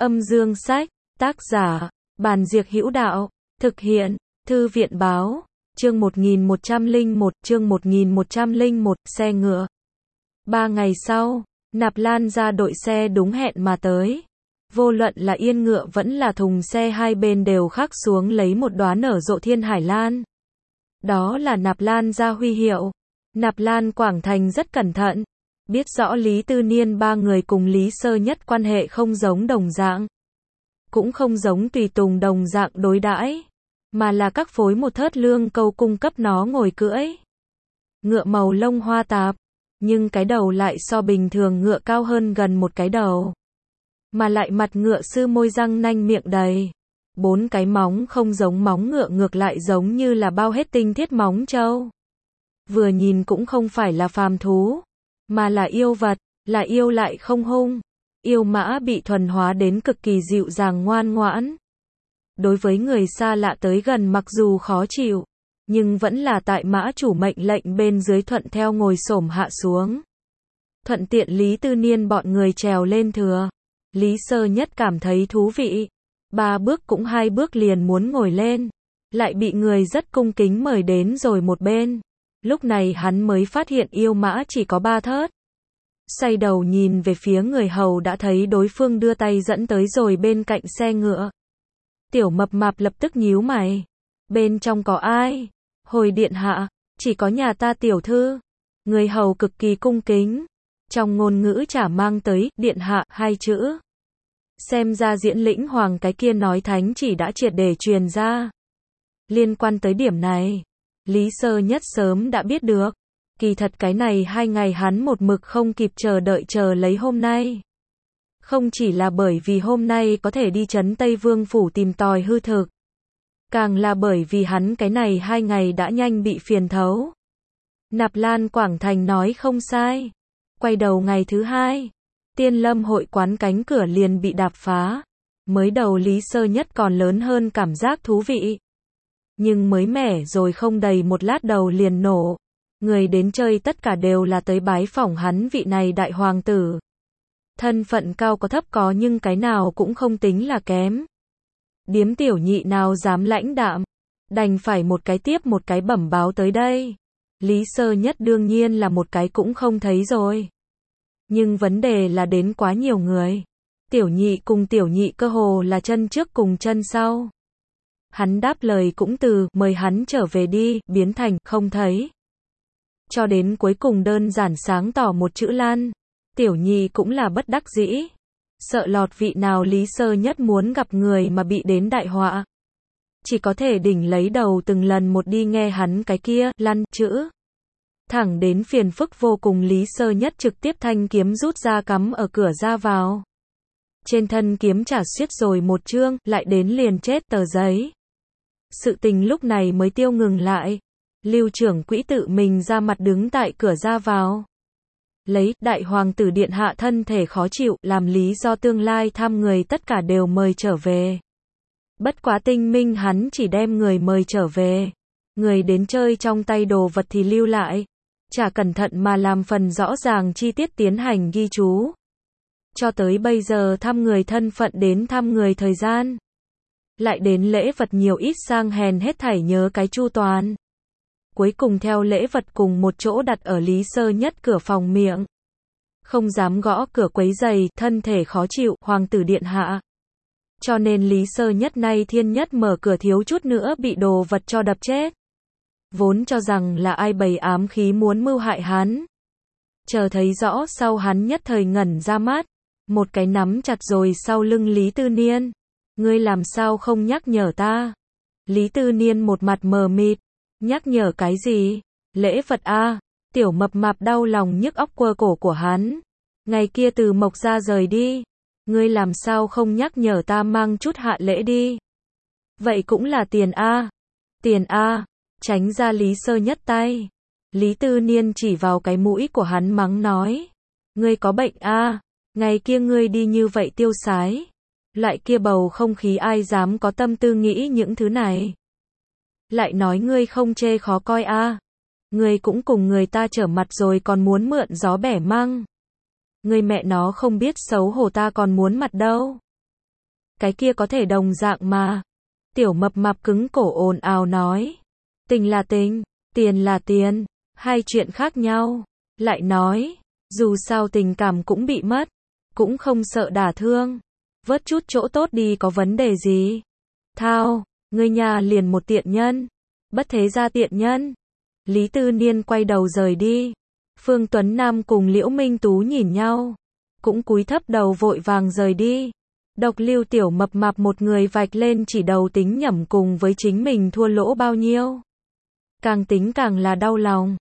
Âm dương sách, tác giả, Bàn Diệc Hữu Đạo, thực hiện, Thư viện Báo, chương 1101, chương 1101, xe ngựa. 3 ngày sau, Nạp Lan ra đội xe đúng hẹn mà tới. Vô luận là yên ngựa vẫn là thùng xe, hai bên đều khắc xuống lấy một đóa nở rộ thiên hải lan. Đó là Nạp Lan ra huy hiệu. Nạp Lan Quảng Thành rất cẩn thận, biết rõ Lý Tư Niên ba người cùng Lý Sơ Nhất quan hệ không giống đồng dạng, cũng không giống tùy tùng đồng dạng đối đãi, mà là các phối một thớt lương câu cung cấp nó ngồi cưỡi. Ngựa màu lông hoa tạp, nhưng cái đầu lại so bình thường ngựa cao hơn gần một cái đầu, mà lại mặt ngựa sư môi răng nanh miệng đầy. 4 cái móng không giống móng ngựa, ngược lại giống như là bao hết tinh thiết móng trâu. Vừa nhìn cũng không phải là phàm thú, mà là yêu vật, là yêu lại không hung. Yêu mã bị thuần hóa đến cực kỳ dịu dàng ngoan ngoãn. Đối với người xa lạ tới gần mặc dù khó chịu, nhưng vẫn là tại mã chủ mệnh lệnh bên dưới thuận theo ngồi xổm hạ xuống. Thuận tiện Lý Tư Niên bọn người trèo lên thừa. Lý Sơ Nhất cảm thấy thú vị. 3 bước cũng 2 bước liền muốn ngồi lên, lại bị người rất cung kính mời đến rồi một bên. Lúc này hắn mới phát hiện yêu mã chỉ có 3 thớt. Xoay đầu nhìn về phía người hầu đã thấy đối phương đưa tay dẫn tới rồi bên cạnh xe ngựa. Tiểu Mập Mạp lập tức nhíu mày. Bên trong có ai? Hồi điện hạ, chỉ có nhà ta tiểu thư. Người hầu cực kỳ cung kính, trong ngôn ngữ chả mang tới điện hạ 2 chữ. Xem ra Diễn Lĩnh Hoàng cái kia nói thánh chỉ đã triệt để truyền ra. Liên quan tới điểm này, Lý Sơ Nhất sớm đã biết được. Kỳ thật cái này 2 ngày hắn một mực không kịp chờ đợi chờ lấy hôm nay. Không chỉ là bởi vì hôm nay có thể đi trấn Tây Vương phủ tìm tòi hư thực, càng là bởi vì hắn cái này 2 ngày đã nhanh bị phiền thấu. Nạp Lan Quảng Thành nói không sai. Quay đầu ngày thứ 2, Tiên Lâm hội quán cánh cửa liền bị đạp phá. Mới đầu Lý Sơ Nhất còn lớn hơn cảm giác thú vị, nhưng mới mẻ rồi không đầy một lát đầu liền nổ. Người đến chơi tất cả đều là tới bái phỏng hắn vị này đại hoàng tử. Thân phận cao có thấp có, nhưng cái nào cũng không tính là kém. Điếm tiểu nhị nào dám lãnh đạm, đành phải một cái tiếp một cái bẩm báo tới đây. Lý Sơ Nhất đương nhiên là một cái cũng không thấy rồi. Nhưng vấn đề là đến quá nhiều người. Tiểu nhị cùng tiểu nhị cơ hồ là chân trước cùng chân sau. Hắn đáp lời cũng từ mời hắn trở về đi biến thành không thấy. Cho đến cuối cùng đơn giản sáng tỏ một chữ Lan. Tiểu nhị cũng là bất đắc dĩ. Sợ lọt vị nào Lý Sơ Nhất muốn gặp người mà bị đến đại họa. Chỉ có thể đỉnh lấy đầu từng lần một đi nghe hắn cái kia Lăn chữ. Thẳng đến phiền phức vô cùng, Lý Sơ Nhất trực tiếp thanh kiếm rút ra cắm ở cửa ra vào. Trên thân kiếm trả xiết rồi một chương, lại đến liền chết tờ giấy. Sự tình lúc này mới tiêu ngừng lại. Lưu trưởng quỹ tự mình ra mặt đứng tại cửa ra vào. Lấy đại hoàng tử điện hạ thân thể khó chịu làm lý do tương lai thăm người tất cả đều mời trở về. Bất quá tinh minh hắn chỉ đem người mời trở về. Người đến chơi trong tay đồ vật thì lưu lại. Chả cẩn thận mà làm phần rõ ràng chi tiết tiến hành ghi chú. Cho tới bây giờ thăm người thân phận đến thăm người thời gian, lại đến lễ vật nhiều ít sang hèn hết thảy nhớ cái chu toàn. Cuối cùng theo lễ vật cùng một chỗ đặt ở Lý Sơ Nhất cửa phòng miệng. Không dám gõ cửa quấy giày, thân thể khó chịu, hoàng tử điện hạ. Cho nên Lý Sơ Nhất nay thiên nhất mở cửa thiếu chút nữa bị đồ vật cho đập chết. Vốn cho rằng là ai bày ám khí muốn mưu hại hắn. Chờ thấy rõ sau hắn nhất thời ngẩn ra mắt. Một cái nắm chặt rồi sau lưng Lý Tư Niên. Ngươi làm sao không nhắc nhở ta? Lý Tư Niên một mặt mờ mịt. Nhắc nhở cái gì? Lễ vật a. Tiểu Mập Mạp đau lòng nhức óc quơ cổ của hắn. Ngày kia từ Mộc ra rời đi. Ngươi làm sao không nhắc nhở ta mang chút hạ lễ đi? Vậy cũng là tiền a. Tiền a. Tránh ra Lý Sơ Nhất tay. Lý Tư Niên chỉ vào cái mũi của hắn mắng nói. Ngươi có bệnh a. Ngày kia ngươi đi như vậy tiêu sái. Lại kia bầu không khí ai dám có tâm tư nghĩ những thứ này. Lại nói ngươi không chê khó coi a. Ngươi cũng cùng người ta trở mặt rồi còn muốn mượn gió bẻ măng. Ngươi mẹ nó không biết xấu hổ, ta còn muốn mặt đâu. cái kia có thể đồng dạng mà. Tiểu mập mạp cứng cổ ồn ào nói. Tình là tình, tiền là tiền, hai chuyện khác nhau. Lại nói, dù sao tình cảm cũng bị mất, cũng không sợ đả thương. Vớt chút chỗ tốt đi có vấn đề gì. Thao, ngươi nhà liền một tiện nhân. Bất thế gia tiện nhân. Lý Tư Niên quay đầu rời đi. Phương Tuấn Nam cùng Liễu Minh Tú nhìn nhau, cũng cúi thấp đầu vội vàng rời đi. Độc Lưu tiểu mập mạp một người vạch lên chỉ đầu tính nhẩm cùng với chính mình thua lỗ bao nhiêu. Càng tính càng là đau lòng.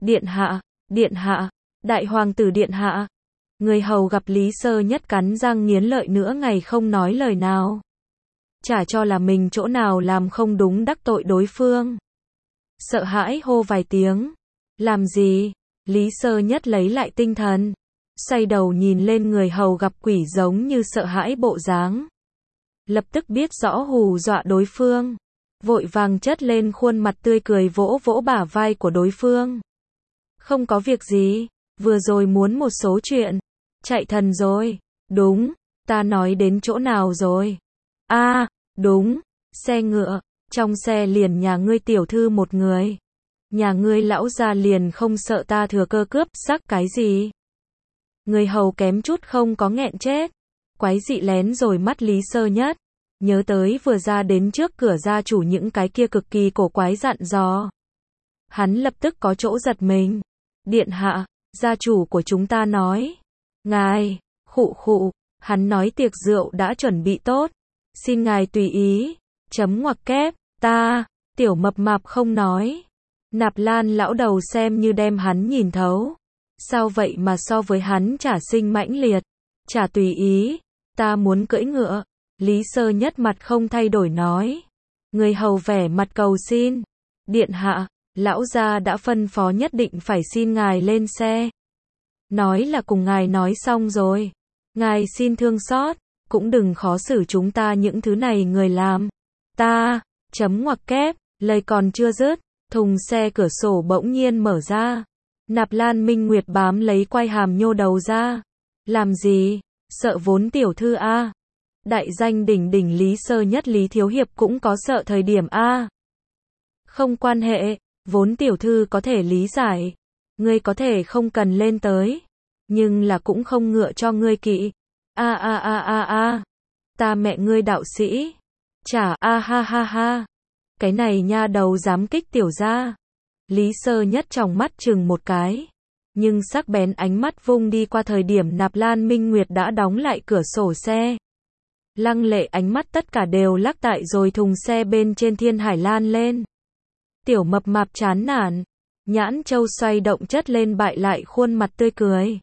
Điện hạ, đại hoàng tử điện hạ. Người hầu gặp Lý Sơ Nhất cắn răng nghiến lợi nữa ngày không nói lời nào. Chả cho là mình chỗ nào làm không đúng đắc tội đối phương. Sợ hãi hô vài tiếng. Làm gì? Lý Sơ Nhất lấy lại tinh thần. Xoay đầu nhìn lên người hầu gặp quỷ giống như sợ hãi bộ dáng. Lập tức biết rõ hù dọa đối phương. Vội vàng chất lên khuôn mặt tươi cười vỗ vỗ bả vai của đối phương. Không có việc gì, vừa rồi muốn một số chuyện. Chạy thần rồi. Đúng, ta nói đến chỗ nào rồi? Đúng, xe ngựa, trong xe liền nhà ngươi tiểu thư một người. Nhà ngươi lão già liền không sợ ta thừa cơ cướp sắc cái gì? Người hầu kém chút không có nghẹn chết. Quái dị lén rồi mắt Lý Sơ Nhất. Nhớ tới vừa ra đến trước cửa gia chủ những cái kia cực kỳ cổ quái dặn dò. Hắn lập tức có chỗ giật mình. Điện hạ, gia chủ của chúng ta nói. Ngài, khụ, hắn nói tiệc rượu đã chuẩn bị tốt. Xin ngài tùy ý. Chấm ngoặc kép, ta, tiểu mập mạp không nói. Nạp Lan lão đầu xem như đem hắn nhìn thấu. Sao vậy mà so với hắn chả sinh mãnh liệt. Chả tùy ý, ta muốn cưỡi ngựa. Lý Sơ Nhất mặt không thay đổi nói. Người hầu vẻ mặt cầu xin. Điện hạ, lão gia đã phân phó nhất định phải xin ngài lên xe. Nói là cùng ngài nói xong rồi. Ngài xin thương xót, cũng đừng khó xử chúng ta những thứ này người làm. Ta, chấm ngoặc kép, lời còn chưa dứt, thùng xe cửa sổ bỗng nhiên mở ra. Nạp Lan Minh Nguyệt bám lấy quai hàm nhô đầu ra. Làm gì? Sợ vốn tiểu thư a? Đại danh đỉnh đỉnh Lý Sơ Nhất Lý Thiếu Hiệp cũng có sợ thời điểm a. Không quan hệ, vốn tiểu thư có thể lý giải. Ngươi có thể không cần lên tới, nhưng là cũng không ngựa cho ngươi kỵ. Ta mẹ ngươi đạo sĩ. Chả ha. Cái này nha đầu dám kích tiểu gia. Lý Sơ Nhất trong mắt chừng một cái, nhưng sắc bén ánh mắt vung đi qua thời điểm Nạp Lan Minh Nguyệt đã đóng lại cửa sổ xe. Lăng lệ ánh mắt tất cả đều lắc tại rồi thùng xe bên trên Thiên Hải Lan lên. Tiểu mập mạp chán nản, nhãn châu xoay động chất lên bại lại khuôn mặt tươi cười.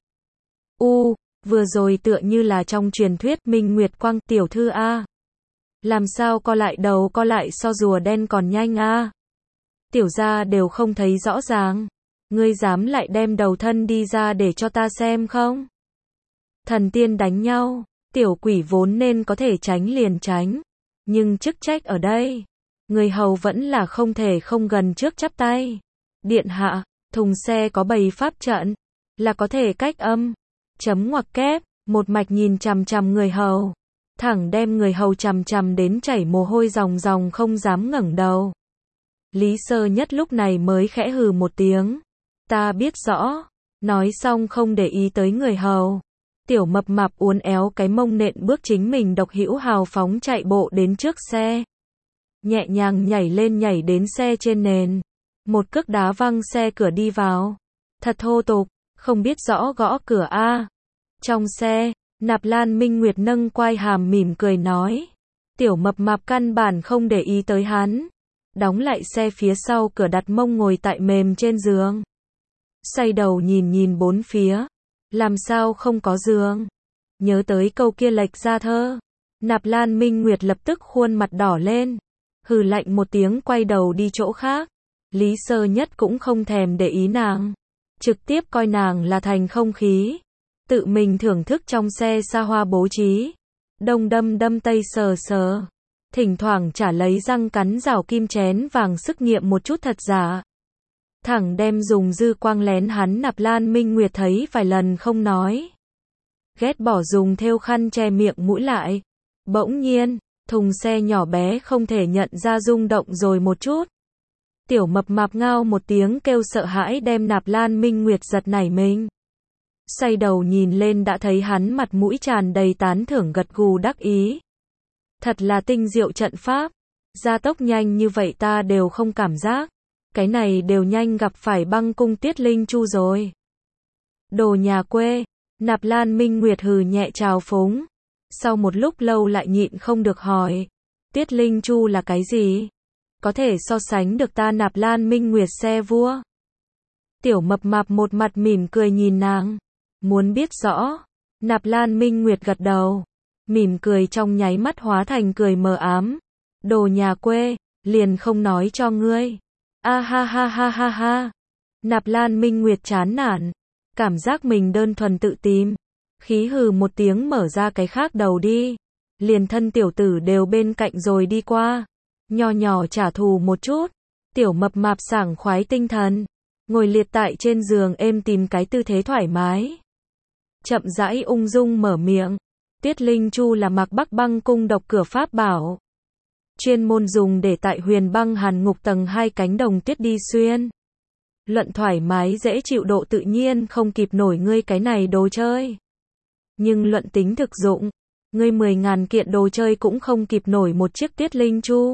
Vừa rồi tựa như là trong truyền thuyết Minh Nguyệt Quang tiểu thư a. Làm sao co lại đầu co lại so rùa đen còn nhanh a. Tiểu gia đều không thấy rõ ràng. Ngươi dám lại đem đầu thân đi ra để cho ta xem không? Thần tiên đánh nhau, tiểu quỷ vốn nên có thể tránh liền tránh. Nhưng chức trách ở đây, người hầu vẫn là không thể không gần trước chắp tay. Điện hạ, thùng xe có bày pháp trận, là có thể cách âm. Chấm ngoặc kép, một mạch nhìn chằm chằm người hầu. Thẳng đem người hầu chằm chằm đến chảy mồ hôi ròng ròng không dám ngẩng đầu. Lý Sơ Nhất lúc này mới khẽ hừ một tiếng. Ta biết rõ. Nói xong không để ý tới người hầu. Tiểu mập mạp uốn éo cái mông nện bước chính mình độc hữu hào phóng chạy bộ đến trước xe. Nhẹ nhàng nhảy lên nhảy đến xe trên nền. Một cước đá văng xe cửa đi vào. Thật thô tục, không biết rõ gõ cửa a. Trong xe, Nạp Lan Minh Nguyệt nâng quai hàm mỉm cười nói. Tiểu mập mạp căn bản không để ý tới hắn. Đóng lại xe phía sau cửa đặt mông ngồi tại mềm trên giường. Xoay đầu nhìn bốn phía. Làm sao không có giường? Nhớ tới câu kia lệch ra thơ. Nạp Lan Minh Nguyệt lập tức khuôn mặt đỏ lên. Hừ lạnh một tiếng quay đầu đi chỗ khác. Lý Sơ Nhất cũng không thèm để ý nàng. Trực tiếp coi nàng là thành không khí. Tự mình thưởng thức trong xe xa hoa bố trí. Đông đâm tây sờ. Thỉnh thoảng chả lấy răng cắn rào kim chén vàng sức nghiệm một chút thật giả. Thẳng đem dùng dư quang lén hắn. Nạp Lan Minh Nguyệt thấy vài lần không nói. Ghét bỏ dùng thêu khăn che miệng mũi lại. Bỗng nhiên, thùng xe nhỏ bé không thể nhận ra rung động rồi một chút. Tiểu mập mạp ngao một tiếng kêu sợ hãi đem Nạp Lan Minh Nguyệt giật nảy mình. Xoay đầu nhìn lên đã thấy hắn mặt mũi tràn đầy tán thưởng gật gù đắc ý. Thật là tinh diệu trận pháp. Gia tốc nhanh như vậy ta đều không cảm giác. Cái này đều nhanh gặp phải băng cung Tiết Linh Chu rồi. Đồ nhà quê. Nạp Lan Minh Nguyệt hừ nhẹ trào phúng. Sau một lúc lâu lại nhịn không được hỏi. Tiết Linh Chu là cái gì? Có thể so sánh được ta Nạp Lan Minh Nguyệt xe vua? Tiểu mập mạp một mặt mỉm cười nhìn nàng. Muốn biết rõ. Nạp Lan Minh Nguyệt gật đầu. Mỉm cười trong nháy mắt hóa thành cười mờ ám. Đồ nhà quê, liền không nói cho ngươi. A ha ha ha ha ha. Nạp Lan Minh Nguyệt chán nản. Cảm giác mình đơn thuần tự tìm. Khí hừ một tiếng mở ra cái khác đầu đi. Liền thân tiểu tử đều bên cạnh rồi đi qua. Nho nhỏ trả thù một chút. Tiểu mập mạp sảng khoái tinh thần. Ngồi liệt tại trên giường êm tìm cái tư thế thoải mái. Chậm rãi ung dung mở miệng. Tiết Linh Chu là Mạc Bắc băng cung độc cửa pháp bảo. Chuyên môn dùng để tại Huyền Băng Hàn Ngục tầng 2 cánh đồng tuyết đi xuyên. Luận thoải mái dễ chịu độ tự nhiên không kịp nổi ngươi cái này đồ chơi. Nhưng luận tính thực dụng, ngươi 10.000 kiện đồ chơi cũng không kịp nổi một chiếc Tiết Linh Chu.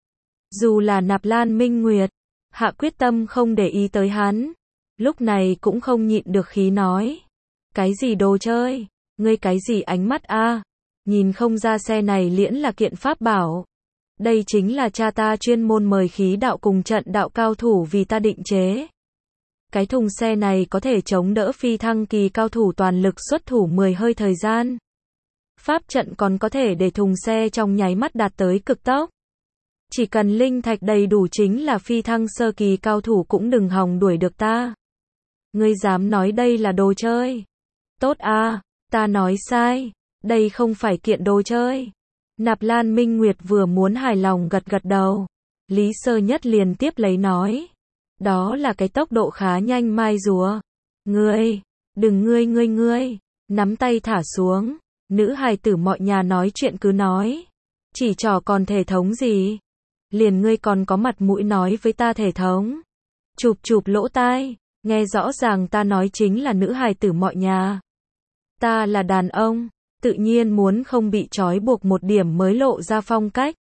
Dù là Nạp Lan Minh Nguyệt, hạ quyết tâm không để ý tới hắn. Lúc này cũng không nhịn được khí nói. Cái gì đồ chơi? Ngươi cái gì ánh mắt a? Nhìn không ra xe này liễn là kiện pháp bảo. Đây chính là cha ta chuyên môn mời khí đạo cùng trận đạo cao thủ vì ta định chế. Cái thùng xe này có thể chống đỡ phi thăng kỳ cao thủ toàn lực xuất thủ 10 hơi thời gian. Pháp trận còn có thể để thùng xe trong nháy mắt đạt tới cực tốc. Chỉ cần linh thạch đầy đủ chính là phi thăng sơ kỳ cao thủ cũng đừng hòng đuổi được ta. Ngươi dám nói đây là đồ chơi? Tốt a, ta nói sai, đây không phải kiện đồ chơi. Nạp Lan Minh Nguyệt vừa muốn hài lòng gật gật đầu. Lý Sơ Nhất liền tiếp lấy nói. Đó là cái tốc độ khá nhanh mai rùa. Ngươi, đừng ngươi, nắm tay thả xuống. Nữ hài tử mọi nhà nói chuyện cứ nói. Chỉ trò còn thể thống gì? Liền ngươi còn có mặt mũi nói với ta thể thống. Chụp chụp lỗ tai, nghe rõ ràng ta nói chính là nữ hài tử mọi nhà. Ta là đàn ông, tự nhiên muốn không bị trói buộc một điểm mới lộ ra phong cách.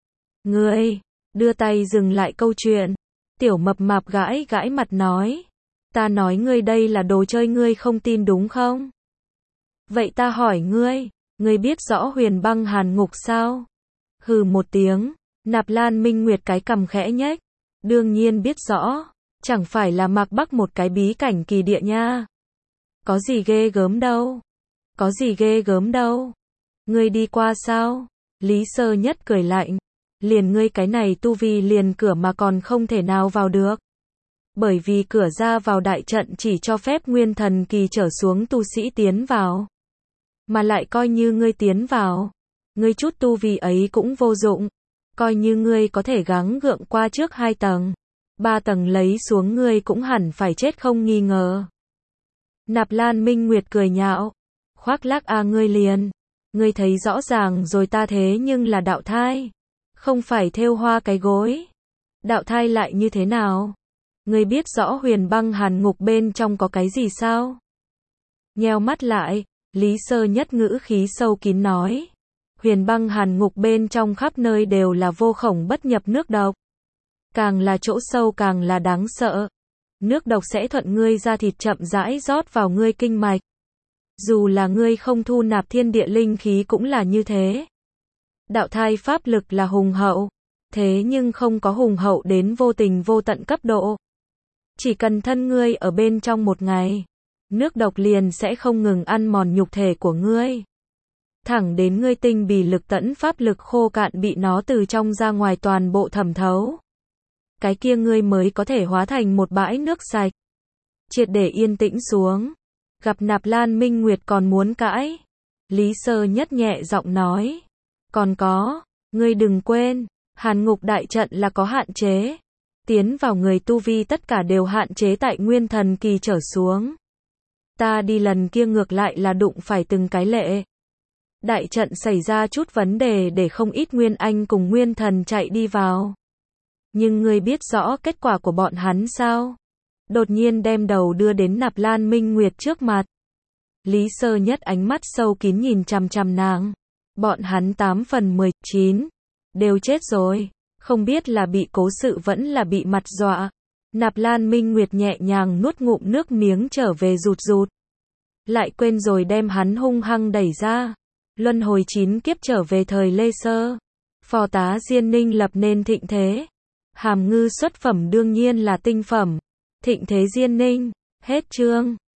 Ngươi, đưa tay dừng lại câu chuyện. Tiểu mập mạp gãi gãi mặt nói. Ta nói ngươi đây là đồ chơi ngươi không tin đúng không? Vậy ta hỏi ngươi biết rõ Huyền Băng Hàn Ngục sao? Hừ một tiếng, Nạp Lan Minh Nguyệt cái cằm khẽ nhếch. Đương nhiên biết rõ, chẳng phải là Mạc Bắc một cái bí cảnh kỳ địa nha. Có gì ghê gớm đâu? Có gì ghê gớm đâu? Ngươi đi qua sao? Lý Sơ Nhất cười lạnh. Liền ngươi cái này tu vi liền cửa mà còn không thể nào vào được. Bởi vì cửa ra vào đại trận chỉ cho phép nguyên thần kỳ trở xuống tu sĩ tiến vào. Mà lại coi như ngươi tiến vào, ngươi chút tu vi ấy cũng vô dụng. Coi như ngươi có thể gắng gượng qua trước 2 tầng, 3 tầng lấy xuống ngươi cũng hẳn phải chết không nghi ngờ. Nạp Lan Minh Nguyệt cười nhạo. Khoác lác ngươi liền. Ngươi thấy rõ ràng rồi ta thế nhưng là đạo thai. Không phải thêu hoa cái gối. Đạo thai lại như thế nào? Ngươi biết rõ Huyền Băng Hàn Ngục bên trong có cái gì sao? Nheo mắt lại, Lý Sơ Nhất ngữ khí sâu kín nói. Huyền Băng Hàn Ngục bên trong khắp nơi đều là vô khổng bất nhập nước độc. Càng là chỗ sâu càng là đáng sợ. Nước độc sẽ thuận ngươi ra thịt chậm rãi rót vào ngươi kinh mạch. Dù là ngươi không thu nạp thiên địa linh khí cũng là như thế. Đạo thai pháp lực là hùng hậu, thế nhưng không có hùng hậu đến vô tình vô tận cấp độ. Chỉ cần thân ngươi ở bên trong một ngày, nước độc liền sẽ không ngừng ăn mòn nhục thể của ngươi. Thẳng đến ngươi tinh bì lực tẫn pháp lực khô cạn bị nó từ trong ra ngoài toàn bộ thẩm thấu. Cái kia ngươi mới có thể hóa thành một bãi nước sạch. Triệt để yên tĩnh xuống. Gặp Nạp Lan Minh Nguyệt còn muốn cãi. Lý Sơ Nhất nhẹ giọng nói. Còn có, ngươi đừng quên, Hàn Ngục đại trận là có hạn chế. Tiến vào người tu vi tất cả đều hạn chế tại nguyên thần kỳ trở xuống. Ta đi lần kia ngược lại là đụng phải từng cái lệ. Đại trận xảy ra chút vấn đề để không ít Nguyên Anh cùng Nguyên Thần chạy đi vào. Nhưng ngươi biết rõ kết quả của bọn hắn sao? Đột nhiên đem đầu đưa đến Nạp Lan Minh Nguyệt trước mặt. Lý Sơ Nhất ánh mắt sâu kín nhìn chằm chằm nàng. Bọn hắn 8 phần 19 đều chết rồi, không biết là bị cố sự vẫn là bị mặt dọa. Nạp Lan Minh Nguyệt nhẹ nhàng nuốt ngụm nước miếng trở về rụt rụt. Lại quên rồi đem hắn hung hăng đẩy ra. Luân hồi 9 kiếp trở về thời Lê Sơ. Phò tá Diên Ninh lập nên thịnh thế. Hàm Ngư xuất phẩm đương nhiên là tinh phẩm. Thịnh thế Diên Ninh. Hết chương.